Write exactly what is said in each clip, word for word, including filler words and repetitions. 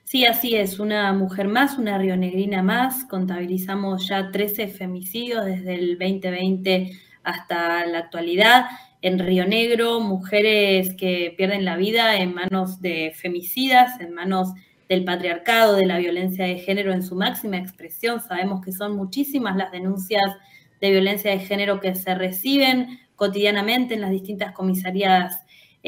Sí, así es, una mujer más, una rionegrina más. Contabilizamos ya trece femicidios desde el veinte veinte hasta la actualidad. En Río Negro, mujeres que pierden la vida en manos de femicidas, en manos del patriarcado, de la violencia de género en su máxima expresión. Sabemos que son muchísimas las denuncias de violencia de género que se reciben cotidianamente en las distintas comisarías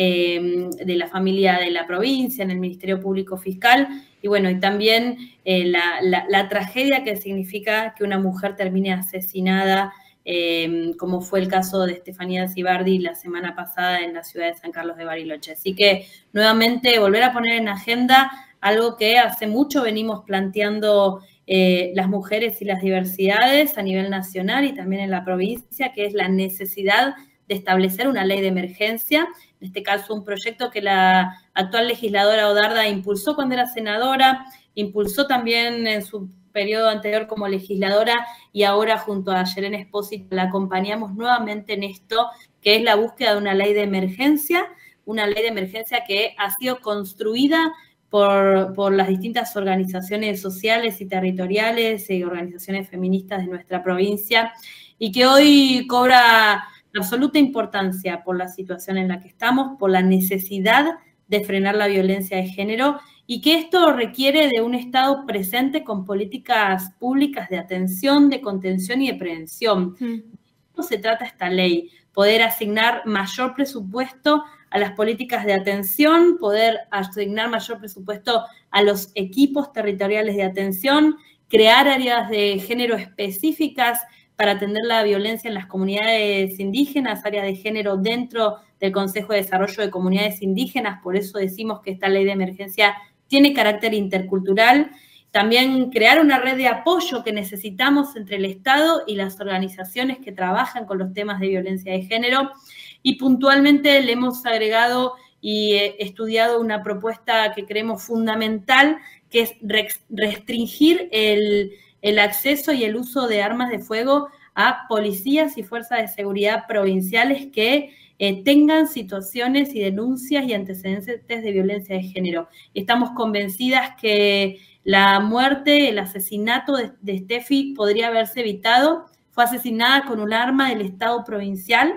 eh, de la familia de la provincia, en el Ministerio Público Fiscal. Y bueno, y también eh, la, la, la tragedia que significa que una mujer termine asesinada, eh, como fue el caso de Estefanía Cibardi la semana pasada en la ciudad de San Carlos de Bariloche. Así que, nuevamente, volver a poner en agenda algo que hace mucho venimos planteando eh, las mujeres y las diversidades a nivel nacional y también en la provincia, que es la necesidad de establecer una ley de emergencia, en este caso un proyecto que la actual legisladora Odarda impulsó cuando era senadora, impulsó también en su periodo anterior como legisladora y ahora junto a Yelena Espósito la acompañamos nuevamente en esto, que es la búsqueda de una ley de emergencia, una ley de emergencia que ha sido construida por, por las distintas organizaciones sociales y territoriales y organizaciones feministas de nuestra provincia y que hoy cobra absoluta importancia por la situación en la que estamos, por la necesidad de frenar la violencia de género y que esto requiere de un Estado presente con políticas públicas de atención, de contención y de prevención. Mm. De esto se trata esta ley, poder asignar mayor presupuesto a las políticas de atención, poder asignar mayor presupuesto a los equipos territoriales de atención, crear áreas de género específicas para atender la violencia en las comunidades indígenas, áreas de género dentro del Consejo de Desarrollo de Comunidades Indígenas, por eso decimos que esta ley de emergencia tiene carácter intercultural. También crear una red de apoyo que necesitamos entre el Estado y las organizaciones que trabajan con los temas de violencia de género. Y puntualmente le hemos agregado y estudiado una propuesta que creemos fundamental, que es restringir el, el acceso y el uso de armas de fuego a policías y fuerzas de seguridad provinciales que eh, tengan situaciones y denuncias y antecedentes de violencia de género. Estamos convencidas que la muerte, el asesinato de, de Steffi podría haberse evitado. Fue asesinada con un arma del Estado provincial,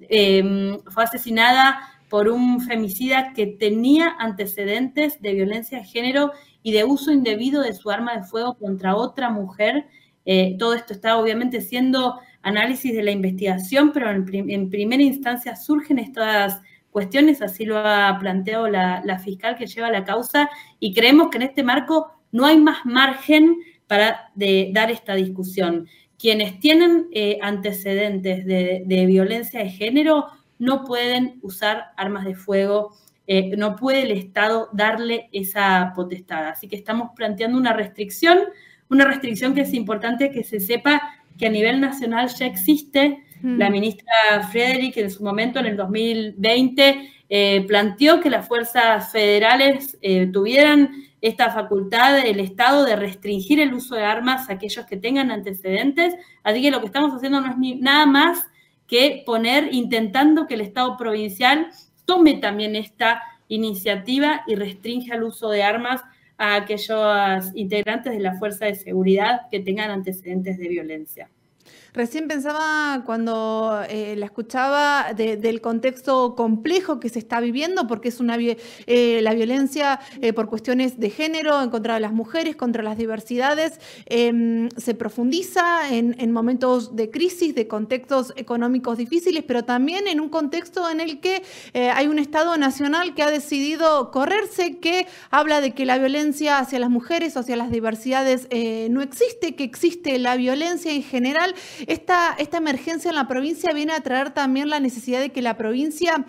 eh, fue asesinada por un femicida que tenía antecedentes de violencia de género y de uso indebido de su arma de fuego contra otra mujer. Eh, todo esto está obviamente siendo análisis de la investigación, pero en, prim en primera instancia surgen estas cuestiones, así lo ha planteado la, la fiscal que lleva la causa, y creemos que en este marco no hay más margen para de, dar esta discusión. Quienes tienen eh, antecedentes de, de violencia de género no pueden usar armas de fuego, eh, no puede el Estado darle esa potestad. Así que estamos planteando una restricción, una restricción que es importante que se sepa que a nivel nacional ya existe. Mm. La ministra Frederick en su momento, en el dos mil veinte, eh, planteó que las fuerzas federales eh, tuvieran esta facultad del Estado de restringir el uso de armas a aquellos que tengan antecedentes. Así que lo que estamos haciendo no es ni, nada más que poner, intentando que el Estado provincial tome también esta iniciativa y restrinja el uso de armas a aquellos integrantes de la fuerza de seguridad que tengan antecedentes de violencia. Recién pensaba cuando eh, la escuchaba de, del contexto complejo que se está viviendo, porque es una eh, la violencia eh, por cuestiones de género en contra de las mujeres, contra las diversidades, eh, se profundiza en, en momentos de crisis, de contextos económicos difíciles, pero también en un contexto en el que eh, hay un Estado nacional que ha decidido correrse, que habla de que la violencia hacia las mujeres o hacia las diversidades eh, no existe, que existe la violencia en general. Esta, esta emergencia en la provincia viene a traer también la necesidad de que la provincia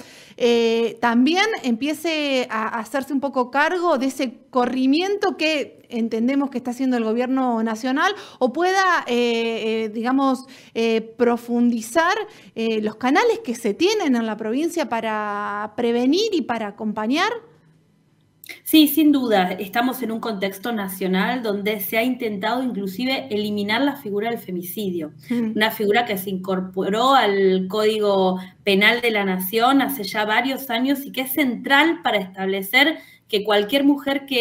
eh, también empiece a, a hacerse un poco cargo de ese corrimiento que entendemos que está haciendo el gobierno nacional, o pueda, eh, eh, digamos, eh, profundizar eh, los canales que se tienen en la provincia para prevenir y para acompañar. Sí, sin duda, estamos en un contexto nacional donde se ha intentado inclusive eliminar la figura del femicidio, mm. una figura que se incorporó al Código Penal de la Nación hace ya varios años y que es central para establecer que cualquier mujer que,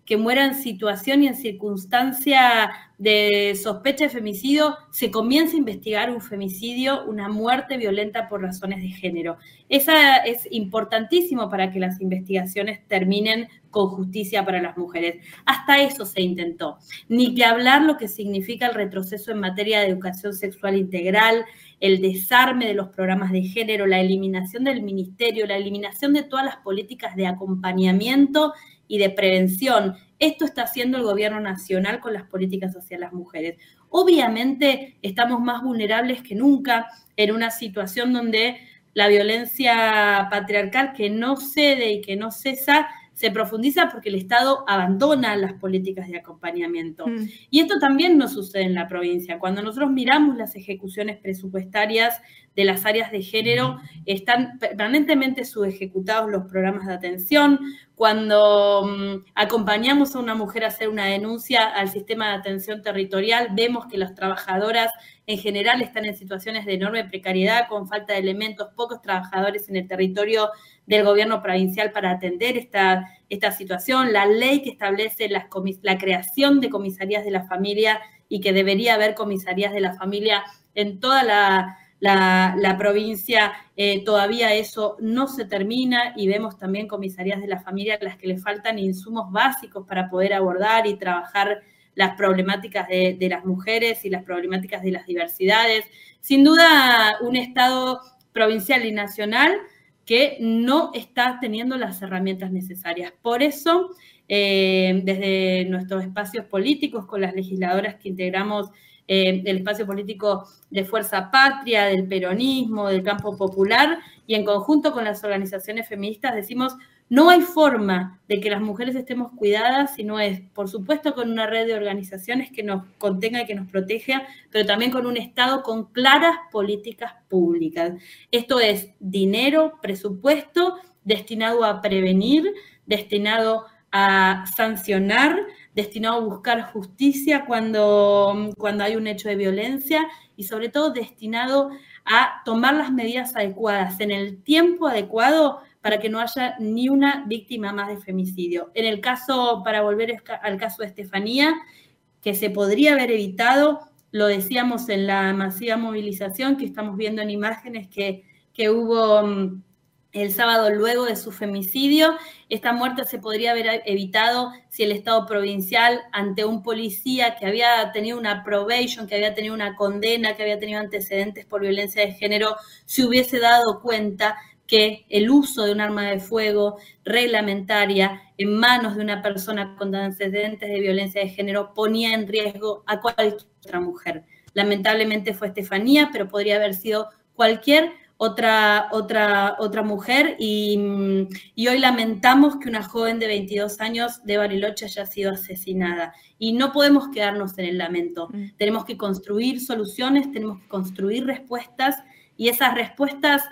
que muera en situación y en circunstancia de sospecha de femicidio, se comienza a investigar un femicidio, una muerte violenta por razones de género. Esa es importantísimo para que las investigaciones terminen con justicia para las mujeres. Hasta eso se intentó. Ni que hablar lo que significa el retroceso en materia de educación sexual integral, el desarme de los programas de género, la eliminación del ministerio, la eliminación de todas las políticas de acompañamiento y de prevención. Esto está haciendo el gobierno nacional con las políticas hacia las mujeres. Obviamente estamos más vulnerables que nunca en una situación donde la violencia patriarcal que no cede y que no cesa se profundiza porque el Estado abandona las políticas de acompañamiento. Mm. Y esto también nos sucede en la provincia. Cuando nosotros miramos las ejecuciones presupuestarias de las áreas de género, están permanentemente subejecutados los programas de atención. Cuando um, acompañamos a una mujer a hacer una denuncia al sistema de atención territorial, vemos que las trabajadoras en general están en situaciones de enorme precariedad, con falta de elementos, pocos trabajadores en el territorio del gobierno provincial para atender esta, esta situación, la ley que establece las la creación de comisarías de la familia y que debería haber comisarías de la familia en toda la, la, la provincia, eh, todavía eso no se termina y vemos también comisarías de la familia a las que le faltan insumos básicos para poder abordar y trabajar las problemáticas de, de las mujeres y las problemáticas de las diversidades. Sin duda, un Estado provincial y nacional que no está teniendo las herramientas necesarias. Por eso, eh, desde nuestros espacios políticos, con las legisladoras que integramos eh, el espacio político de Fuerza Patria, del peronismo, del campo popular, y en conjunto con las organizaciones feministas, decimos: no hay forma de que las mujeres estemos cuidadas si no es, por supuesto, con una red de organizaciones que nos contenga y que nos proteja, pero también con un Estado con claras políticas públicas. Esto es dinero, presupuesto, destinado a prevenir, destinado a sancionar, destinado a buscar justicia cuando, cuando hay un hecho de violencia y sobre todo destinado a tomar las medidas adecuadas en el tiempo adecuado para que no haya ni una víctima más de femicidio. En el caso, para volver al caso de Estefanía, que se podría haber evitado, lo decíamos en la masiva movilización que estamos viendo en imágenes que, que hubo um, el sábado luego de su femicidio. Esta muerte se podría haber evitado si el Estado provincial, ante un policía que había tenido una probation, que había tenido una condena, que había tenido antecedentes por violencia de género, se hubiese dado cuenta que el uso de un arma de fuego reglamentaria en manos de una persona con antecedentes de violencia de género ponía en riesgo a cualquier otra mujer. Lamentablemente fue Estefanía, pero podría haber sido cualquier otra, otra, otra mujer y, y hoy lamentamos que una joven de veintidós años de Bariloche haya sido asesinada. Y no podemos quedarnos en el lamento. Mm. Tenemos que construir soluciones, tenemos que construir respuestas y esas respuestas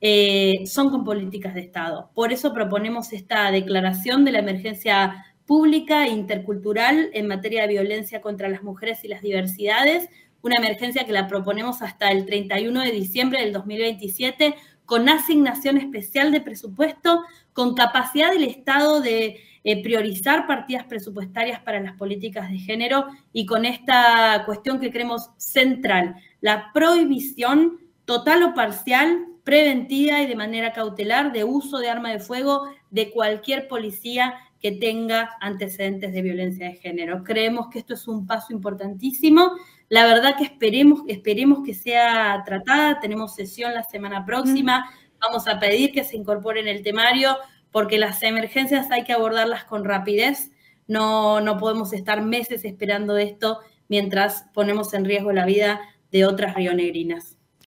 Eh, son con políticas de Estado. Por eso proponemos esta declaración de la emergencia pública e intercultural en materia de violencia contra las mujeres y las diversidades, una emergencia que la proponemos hasta el treinta y uno de diciembre del dos mil veintisiete, con asignación especial de presupuesto, con capacidad del Estado de eh, priorizar partidas presupuestarias para las políticas de género y con esta cuestión que creemos central, la prohibición total o parcial, preventiva y de manera cautelar de uso de arma de fuego de cualquier policía que tenga antecedentes de violencia de género. Creemos que esto es un paso importantísimo. La verdad que esperemos, esperemos que sea tratada. Tenemos sesión la semana próxima. Mm. Vamos a pedir que se incorpore en el temario porque las emergencias hay que abordarlas con rapidez. No, no podemos estar meses esperando esto mientras ponemos en riesgo la vida de otras rionegrinas.